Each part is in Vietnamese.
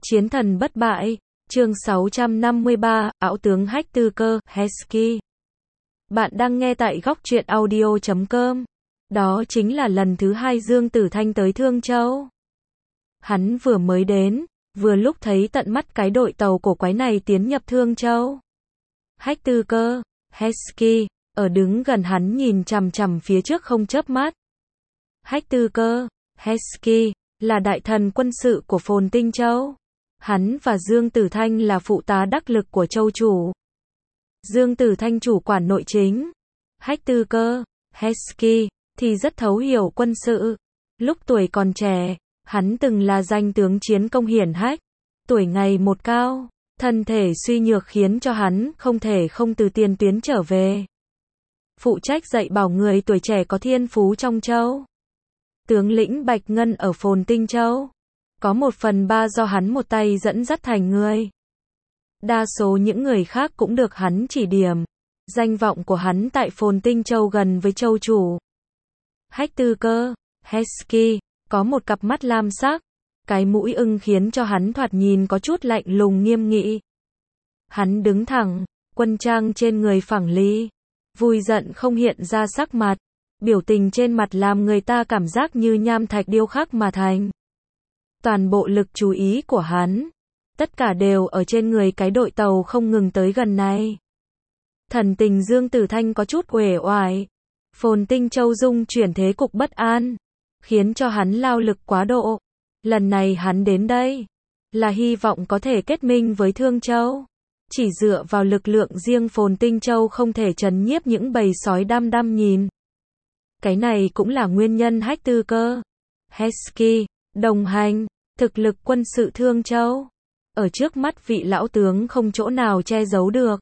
Chiến thần bất bại, chương 653, ảo tướng Hách Tư Cơ, Hesky. Bạn đang nghe tại góc truyện audio.com. Đó chính là lần thứ 2 Dương Tử Thanh tới Thương Châu. Hắn vừa mới đến, vừa lúc thấy tận mắt cái đội tàu cổ quái này tiến nhập Thương Châu. Hách Tư Cơ, Hesky, ở đứng gần hắn nhìn chằm chằm phía trước không chớp mắt. Hách Tư Cơ, Hesky, là đại thần quân sự của Phồn Tinh Châu. Hắn và Dương Tử Thanh là phụ tá đắc lực của châu chủ. Dương Tử Thanh chủ quản nội chính. Hách Tư Cơ, Hesky, thì rất thấu hiểu quân sự. Lúc tuổi còn trẻ, hắn từng là danh tướng chiến công hiển hách. Tuổi ngày một cao, thân thể suy nhược khiến cho hắn không thể không từ tiền tuyến trở về. Phụ trách dạy bảo người tuổi trẻ có thiên phú trong châu. Tướng lĩnh Bạch Ngân ở Phồn Tinh Châu. Có 1/3 do hắn một tay dẫn dắt thành người. Đa số những người khác cũng được hắn chỉ điểm. Danh vọng của hắn tại Phồn Tinh Châu gần với châu chủ. Hách Tư Cơ, Hesky, có một cặp mắt lam sắc. Cái mũi ưng khiến cho hắn thoạt nhìn có chút lạnh lùng nghiêm nghị. Hắn đứng thẳng, quân trang trên người phẳng lý. Vui giận không hiện ra sắc mặt. Biểu tình trên mặt làm người ta cảm giác như nham thạch điêu khắc mà thành. Toàn bộ lực chú ý của hắn, tất cả đều ở trên người cái đội tàu không ngừng tới gần này. Thần tình Dương Tử Thanh có chút uể oải. Phồn Tinh Châu dung chuyển thế cục bất an, khiến cho hắn lao lực quá độ. Lần này hắn đến đây, là hy vọng có thể kết minh với Thương Châu. Chỉ dựa vào lực lượng riêng Phồn Tinh Châu không thể trấn nhiếp những bầy sói đăm đăm nhìn. Cái này cũng là nguyên nhân Hách Tư Cơ, Hesky, đồng hành. Thực lực quân sự Thương Châu, ở trước mắt vị lão tướng không chỗ nào che giấu được.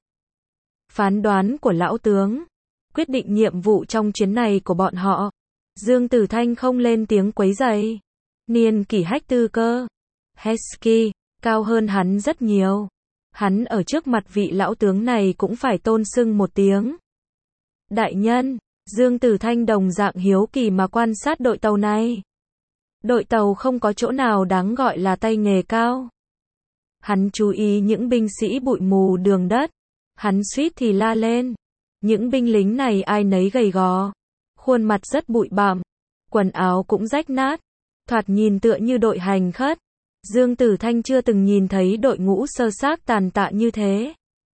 Phán đoán của lão tướng, quyết định nhiệm vụ trong chuyến này của bọn họ. Dương Tử Thanh không lên tiếng quấy rầy. Niên kỷ Hách Tư Cơ, Hesky, cao hơn hắn rất nhiều. Hắn ở trước mặt vị lão tướng này cũng phải tôn xưng một tiếng. Đại nhân, Dương Tử Thanh đồng dạng hiếu kỳ mà quan sát đội tàu này. Đội tàu không có chỗ nào đáng gọi là tay nghề cao. Hắn chú ý những binh sĩ bụi mù đường đất. Hắn suýt thì la lên. Những binh lính này ai nấy gầy gò. Khuôn mặt rất bụi bặm. Quần áo cũng rách nát. Thoạt nhìn tựa như đội hành khất. Dương Tử Thanh chưa từng nhìn thấy đội ngũ sơ xác tàn tạ như thế.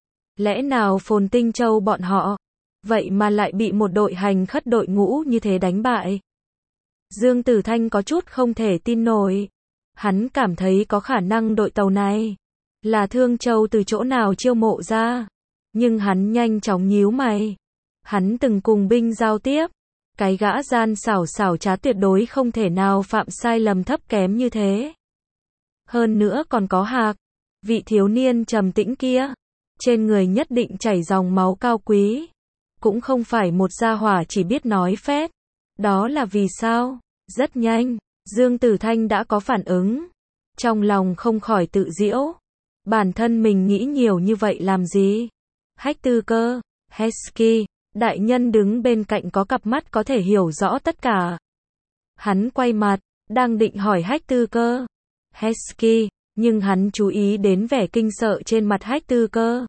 Lẽ nào Phồn Tinh Châu bọn họ, vậy mà lại bị một đội hành khất đội ngũ như thế đánh bại? Dương Tử Thanh có chút không thể tin nổi. Hắn cảm thấy có khả năng đội tàu này là Thương Châu từ chỗ nào chiêu mộ ra. Nhưng hắn nhanh chóng nhíu mày. Hắn từng cùng binh giao tiếp. Cái gã gian xảo trá tuyệt đối không thể nào phạm sai lầm thấp kém như thế. Hơn nữa còn có Hạc, vị thiếu niên trầm tĩnh kia. Trên người nhất định chảy dòng máu cao quý. Cũng không phải một gia hỏa chỉ biết nói phét. Đó là vì sao? Rất nhanh, Dương Tử Thanh đã có phản ứng. Trong lòng không khỏi tự giễu. Bản thân mình nghĩ nhiều như vậy làm gì? Hách Tư Cơ, Hesky, đại nhân đứng bên cạnh có cặp mắt có thể hiểu rõ tất cả. Hắn quay mặt, đang định hỏi Hách Tư Cơ, Hesky, nhưng hắn chú ý đến vẻ kinh sợ trên mặt Hách Tư Cơ.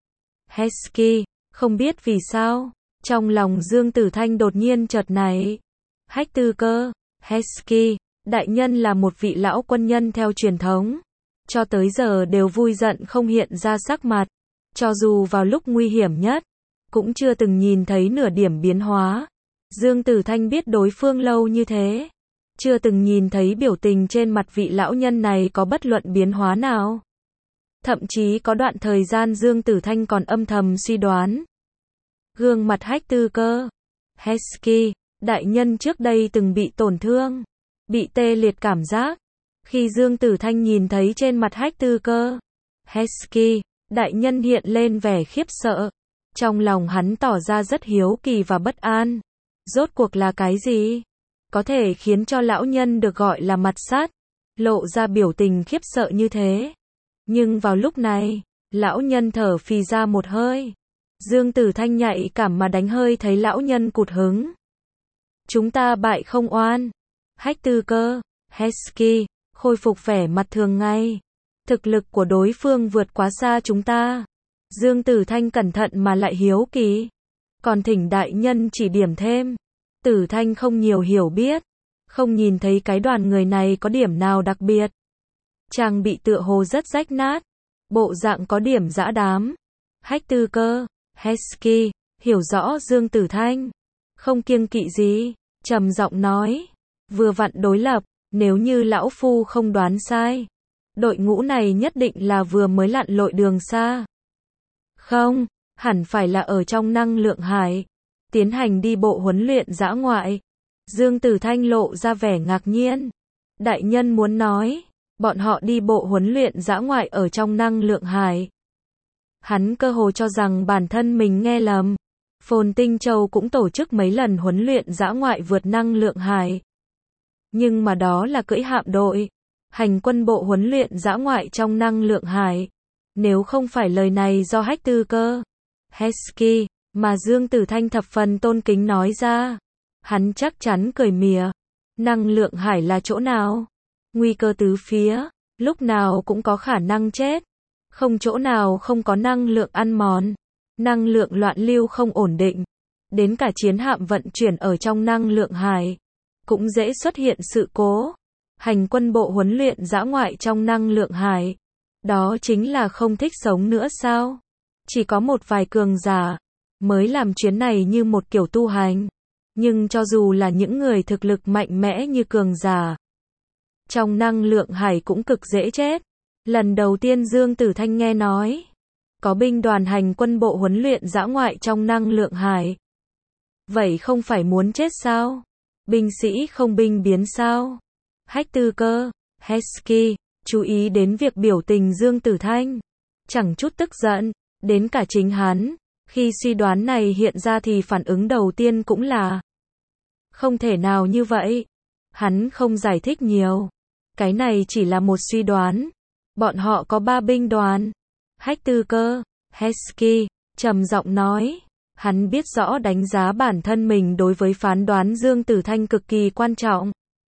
Hesky, không biết vì sao, trong lòng Dương Tử Thanh đột nhiên chợt nảy. Hách Tư Cơ, Hesky, đại nhân là một vị lão quân nhân theo truyền thống. Cho tới giờ đều vui giận không hiện ra sắc mặt. Cho dù vào lúc nguy hiểm nhất, cũng chưa từng nhìn thấy nửa điểm biến hóa. Dương Tử Thanh biết đối phương lâu như thế. Chưa từng nhìn thấy biểu tình trên mặt vị lão nhân này có bất luận biến hóa nào. Thậm chí có đoạn thời gian Dương Tử Thanh còn âm thầm suy đoán. Gương mặt Hách Tư Cơ, Hesky, đại nhân trước đây từng bị tổn thương, bị tê liệt cảm giác. Khi Dương Tử Thanh nhìn thấy trên mặt Hách Tư Cơ, Hesky, đại nhân hiện lên vẻ khiếp sợ. Trong lòng hắn tỏ ra rất hiếu kỳ và bất an. Rốt cuộc là cái gì? Có thể khiến cho lão nhân được gọi là mặt sắt, lộ ra biểu tình khiếp sợ như thế. Nhưng vào lúc này, lão nhân thở phì ra một hơi. Dương Tử Thanh nhạy cảm mà đánh hơi thấy lão nhân cụt hứng. Chúng ta bại không oan. Hách Tư Cơ, Hesky, khôi phục vẻ mặt thường ngày. Thực lực của đối phương vượt quá xa chúng ta. Dương Tử Thanh cẩn thận mà lại hiếu kỳ. Còn thỉnh đại nhân chỉ điểm thêm. Tử Thanh không nhiều hiểu biết. Không nhìn thấy cái đoàn người này có điểm nào đặc biệt. Trang bị tựa hồ rất rách nát. Bộ dạng có điểm dã đám. Hách Tư Cơ, Hesky, hiểu rõ Dương Tử Thanh. Không kiêng kỵ gì, trầm giọng nói. Vừa vặn đối lập, nếu như lão phu không đoán sai. Đội ngũ này nhất định là vừa mới lặn lội đường xa. Không, hẳn phải là ở trong năng lượng hải. Tiến hành đi bộ huấn luyện dã ngoại. Dương Tử Thanh lộ ra vẻ ngạc nhiên. Đại nhân muốn nói, bọn họ đi bộ huấn luyện dã ngoại ở trong năng lượng hải. Hắn cơ hồ cho rằng bản thân mình nghe lầm. Phồn Tinh Châu cũng tổ chức mấy lần huấn luyện dã ngoại vượt năng lượng hải. Nhưng mà đó là cưỡi hạm đội. Hành quân bộ huấn luyện dã ngoại trong năng lượng hải. Nếu không phải lời này do Hách Tư Cơ, Hesky, mà Dương Tử Thanh thập phần tôn kính nói ra. Hắn chắc chắn cười mỉa. Năng lượng hải là chỗ nào? Nguy cơ tứ phía, lúc nào cũng có khả năng chết. Không chỗ nào không có năng lượng ăn mòn. Năng lượng loạn lưu không ổn định. Đến cả chiến hạm vận chuyển ở trong năng lượng hải. Cũng dễ xuất hiện sự cố. Hành quân bộ huấn luyện dã ngoại trong năng lượng hải. Đó chính là không thích sống nữa sao? Chỉ có một vài cường giả mới làm chuyến này như một kiểu tu hành. Nhưng cho dù là những người thực lực mạnh mẽ như cường giả, trong năng lượng hải cũng cực dễ chết. Lần đầu tiên Dương Tử Thanh nghe nói, có binh đoàn hành quân bộ huấn luyện dã ngoại trong năng lượng hải. Vậy không phải muốn chết sao? Binh sĩ không binh biến sao? Hách Tư Cơ, Hesky, chú ý đến việc biểu tình Dương Tử Thanh. Chẳng chút tức giận, đến cả chính hắn. Khi suy đoán này hiện ra thì phản ứng đầu tiên cũng là không thể nào như vậy. Hắn không giải thích nhiều. Cái này chỉ là một suy đoán. Bọn họ có 3 binh đoàn. Hách Tư Cơ, Hesky, trầm giọng nói. Hắn biết rõ đánh giá bản thân mình đối với phán đoán Dương Tử Thanh cực kỳ quan trọng.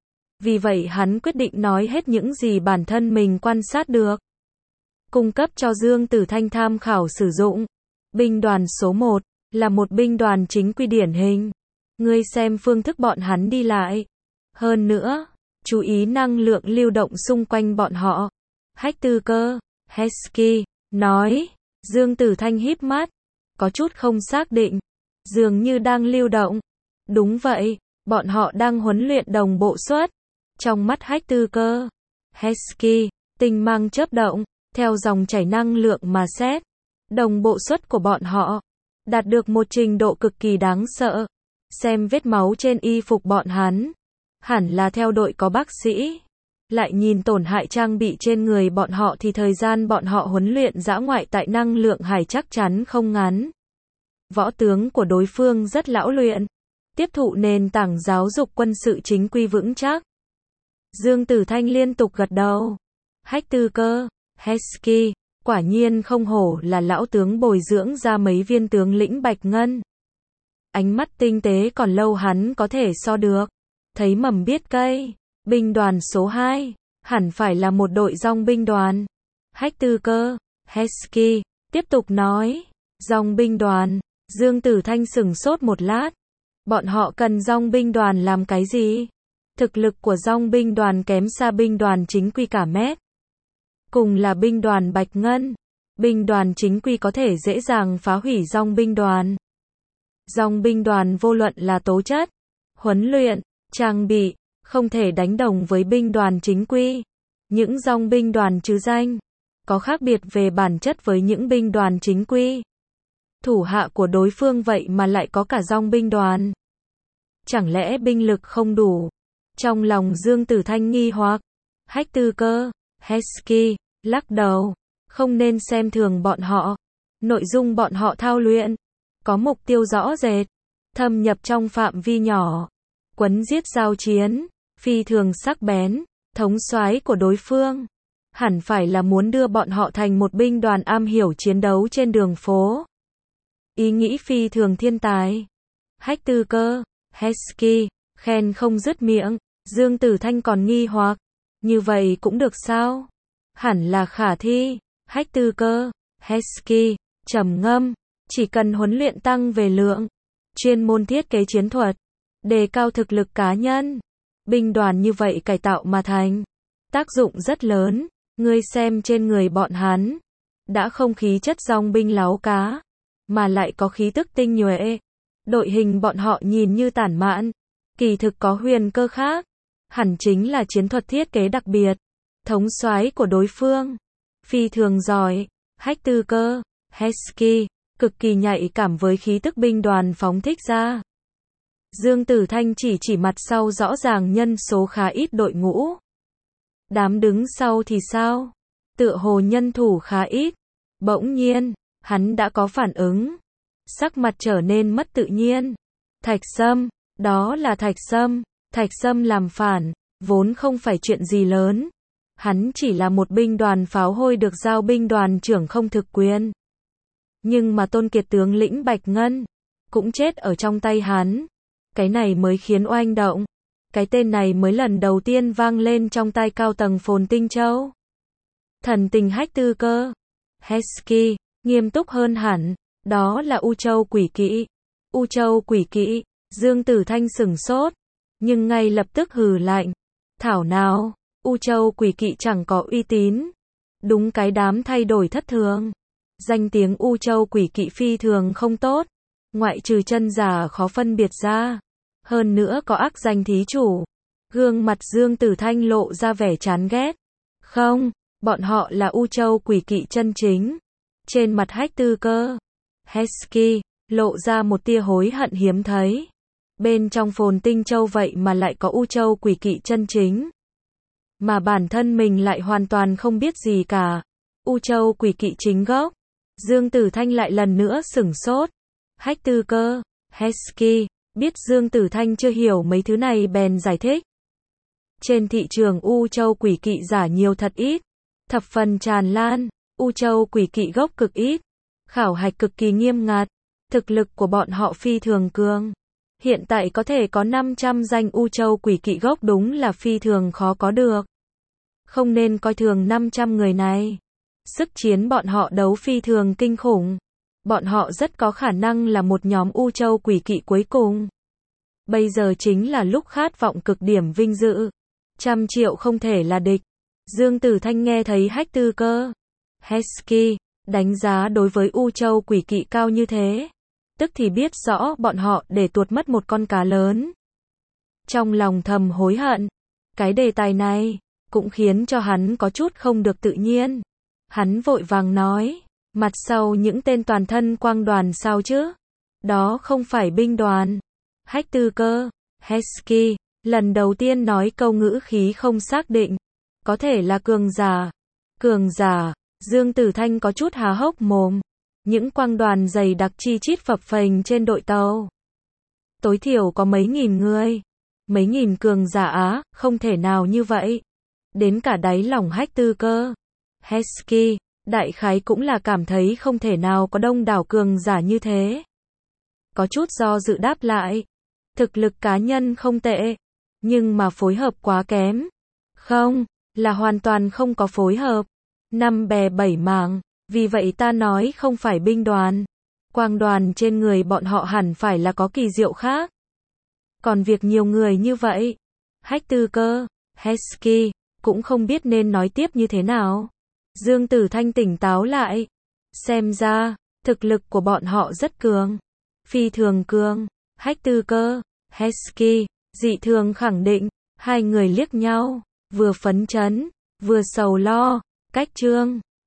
Vì vậy hắn quyết định nói hết những gì bản thân mình quan sát được. Cung cấp cho Dương Tử Thanh tham khảo sử dụng. Binh đoàn số 1 là một binh đoàn chính quy điển hình. Ngươi xem phương thức bọn hắn đi lại. Hơn nữa, chú ý năng lượng lưu động xung quanh bọn họ. Hách Tư Cơ, Hesky, nói. Dương Tử Thanh híp mắt. Có chút không xác định. Dường như đang lưu động. Đúng vậy, bọn họ đang huấn luyện đồng bộ suất. Trong mắt Hách Tư Cơ, Hesky, tinh mang chớp động, theo dòng chảy năng lượng mà xét. Đồng bộ suất của bọn họ đạt được một trình độ cực kỳ đáng sợ. Xem vết máu trên y phục bọn hắn, hẳn là theo đội có bác sĩ. Lại nhìn tổn hại trang bị trên người bọn họ thì thời gian bọn họ huấn luyện dã ngoại tại năng lượng hải chắc chắn không ngắn. Võ tướng của đối phương rất lão luyện, tiếp thụ nền tảng giáo dục quân sự chính quy vững chắc. Dương Tử Thanh liên tục gật đầu. Hách Tư Cơ, Hesky, quả nhiên không hổ là lão tướng bồi dưỡng ra mấy viên tướng lĩnh bạch ngân. Ánh mắt tinh tế còn lâu hắn có thể so được. Thấy mầm biết cây. Binh đoàn số 2, hẳn phải là một đội dòng binh đoàn. Hách Tư Cơ, Hesky, tiếp tục nói. Dòng binh đoàn. Dương Tử Thanh sửng sốt một lát. Bọn họ cần dòng binh đoàn làm cái gì? Thực lực của dòng binh đoàn kém xa binh đoàn chính quy cả mét. Cùng là binh đoàn bạch ngân. Binh đoàn chính quy có thể dễ dàng phá hủy dòng binh đoàn. Dòng binh đoàn vô luận là tố chất, huấn luyện, trang bị, không thể đánh đồng với binh đoàn chính quy. Những dòng binh đoàn trừ danh, có khác biệt về bản chất với những binh đoàn chính quy. Thủ hạ của đối phương vậy mà lại có cả dòng binh đoàn. Chẳng lẽ binh lực không đủ? Trong lòng Dương Tử Thanh nghi hoặc. Hách Tư Cơ, Hesky, lắc đầu. Không nên xem thường bọn họ. Nội dung bọn họ thao luyện có mục tiêu rõ rệt, thâm nhập trong phạm vi nhỏ, quấn giết giao chiến, phi thường sắc bén, thống soái của đối phương. Hẳn phải là muốn đưa bọn họ thành một binh đoàn am hiểu chiến đấu trên đường phố. Ý nghĩ phi thường thiên tài. Hách Tư Cơ, Hesky, khen không dứt miệng. Dương Tử Thanh còn nghi hoặc. Như vậy cũng được sao? hẳn là khả thi. Hách Tư Cơ, Hesky, trầm ngâm, chỉ cần huấn luyện tăng về lượng, chuyên môn thiết kế chiến thuật, đề cao thực lực cá nhân, binh đoàn như vậy cải tạo mà thành, tác dụng rất lớn. Ngươi xem trên người bọn hắn, đã không khí chất dòng binh láo cá, mà lại có khí tức tinh nhuệ. Đội hình bọn họ nhìn như tản mạn, kỳ thực có huyền cơ khác, hẳn chính là chiến thuật thiết kế đặc biệt. Thống soái của đối phương phi thường giỏi. Hách Tư Cơ, Hesky, cực kỳ nhạy cảm với khí tức binh đoàn phóng thích ra. Dương Tử Thanh chỉ mặt sau rõ ràng nhân số khá ít đội ngũ. Đám đứng sau thì sao? Tựa hồ nhân thủ khá ít. Bỗng nhiên, hắn đã có phản ứng. Sắc mặt trở nên mất tự nhiên. Thạch Sâm, đó là Thạch Sâm. Thạch Sâm làm phản, vốn không phải chuyện gì lớn. Hắn chỉ là một binh đoàn pháo hôi được giao binh đoàn trưởng không thực quyền. Nhưng mà Tôn Kiệt tướng lĩnh Bạch Ngân cũng chết ở trong tay hắn. Cái này mới khiến oanh động. Cái tên này mới lần đầu tiên vang lên trong tai cao tầng Phồn Tinh Châu. Thần tình Hách Tư Cơ, Hesky, nghiêm túc hơn hẳn. Đó là U Châu Quỷ Kỵ. U Châu Quỷ Kỵ. Dương Tử Thanh sửng sốt, nhưng ngay lập tức hừ lạnh. Thảo nào, U Châu Quỷ Kỵ chẳng có uy tín. Đúng cái đám thay đổi thất thường. Danh tiếng U Châu Quỷ Kỵ phi thường không tốt. Ngoại trừ chân giả khó phân biệt ra. Hơn nữa có ác danh thí chủ. Gương mặt Dương Tử Thanh lộ ra vẻ chán ghét. Không, bọn họ là U Châu Quỷ Kỵ chân chính. Trên mặt Hách Tư Cơ, Hesky, lộ ra một tia hối hận hiếm thấy. Bên trong Phồn Tinh Châu vậy mà lại có U Châu Quỷ Kỵ chân chính. Mà bản thân mình lại hoàn toàn không biết gì cả. U Châu Quỷ Kỵ chính gốc. Dương Tử Thanh lại lần nữa sửng sốt. Hách Tư Cơ, Hesky, biết Dương Tử Thanh chưa hiểu mấy thứ này bèn giải thích. Trên thị trường U Châu Quỷ Kỵ giả nhiều thật ít. Thập phần tràn lan. U Châu Quỷ Kỵ gốc cực ít. Khảo hạch cực kỳ nghiêm ngặt. Thực lực của bọn họ phi thường cường. Hiện tại có thể có 500 danh U Châu Quỷ Kỵ gốc đúng là phi thường khó có được. Không nên coi thường 500 người này. Sức chiến bọn họ đấu phi thường kinh khủng. Bọn họ rất có khả năng là một nhóm U Châu Quỷ Kỵ cuối cùng. Bây giờ chính là lúc khát vọng cực điểm vinh dự. 100 triệu không thể là địch. Dương Tử Thanh nghe thấy Hách Tư Cơ, Hesky, đánh giá đối với U Châu Quỷ Kỵ cao như thế. Tức thì biết rõ bọn họ để tuột mất một con cá lớn. Trong lòng thầm hối hận. Cái đề tài này cũng khiến cho hắn có chút không được tự nhiên. Hắn vội vàng nói, mặt sau những tên toàn thân quang đoàn sao chứ? Đó không phải binh đoàn. Hách Tư Cơ, Hesky, lần đầu tiên nói câu ngữ khí không xác định. Có thể là cường giả. Cường giả, Dương Tử Thanh có chút há hốc mồm. Những quang đoàn dày đặc chi chít phập phềnh trên đội tàu. Tối thiểu có mấy nghìn người. Mấy nghìn cường giả á, không thể nào như vậy. Đến cả đáy lòng Hách Tư Cơ, Hesky, đại khái cũng là cảm thấy không thể nào có đông đảo cường giả như thế. Có chút do dự đáp lại. Thực lực cá nhân không tệ. Nhưng mà phối hợp quá kém. Không, là hoàn toàn không có phối hợp. 5 bè 7 mảng. Vì vậy ta nói không phải binh đoàn. Quang đoàn trên người bọn họ hẳn phải là có kỳ diệu khác. Còn việc nhiều người như vậy, Hách Tư Cơ, Hesky, cũng không biết nên nói tiếp như thế nào. Dương Tử Thanh tỉnh táo lại. Xem ra, thực lực của bọn họ rất cường. Phi thường cường. Hách Tư Cơ, Hesky, dị thường khẳng định. Hai người liếc nhau, vừa phấn chấn, vừa sầu lo. Cách chương